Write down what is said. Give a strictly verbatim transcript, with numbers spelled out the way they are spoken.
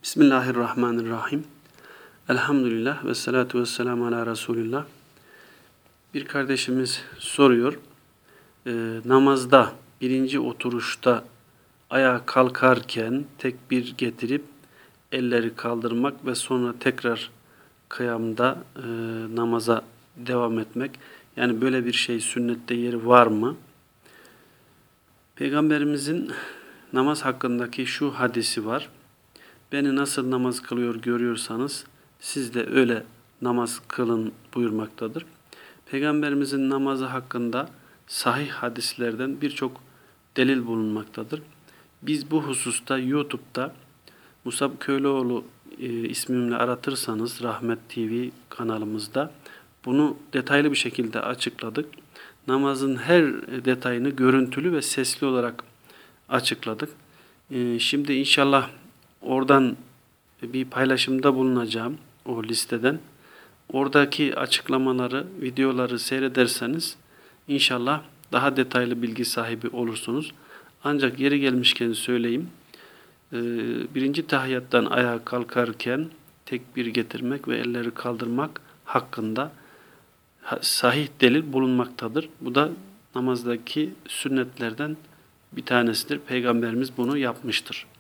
Bismillahirrahmanirrahim. Elhamdülillah ve salatu ve selamu ala Resulillah. Bir kardeşimiz soruyor. E, namazda birinci oturuşta ayağa kalkarken tekbir getirip elleri kaldırmak ve sonra tekrar kıyamda e, namaza devam etmek. Yani böyle bir şey sünnette yeri var mı? Peygamberimizin namaz hakkındaki şu hadisi var. Beni nasıl namaz kılıyor görüyorsanız siz de öyle namaz kılın buyurmaktadır. Peygamberimizin namazı hakkında sahih hadislerden birçok delil bulunmaktadır. Biz bu hususta YouTube'da Musab Köylüoğlu e, ismimle aratırsanız Rahmet T V kanalımızda bunu detaylı bir şekilde açıkladık. Namazın her detayını görüntülü ve sesli olarak açıkladık. E, şimdi inşallah oradan bir paylaşımda bulunacağım o listeden. Oradaki açıklamaları, videoları seyrederseniz inşallah daha detaylı bilgi sahibi olursunuz. Ancak yeri gelmişken söyleyeyim. Birinci tahiyyattan ayağa kalkarken tekbir getirmek ve elleri kaldırmak hakkında sahih delil bulunmaktadır. Bu da namazdaki sünnetlerden bir tanesidir. Peygamberimiz bunu yapmıştır.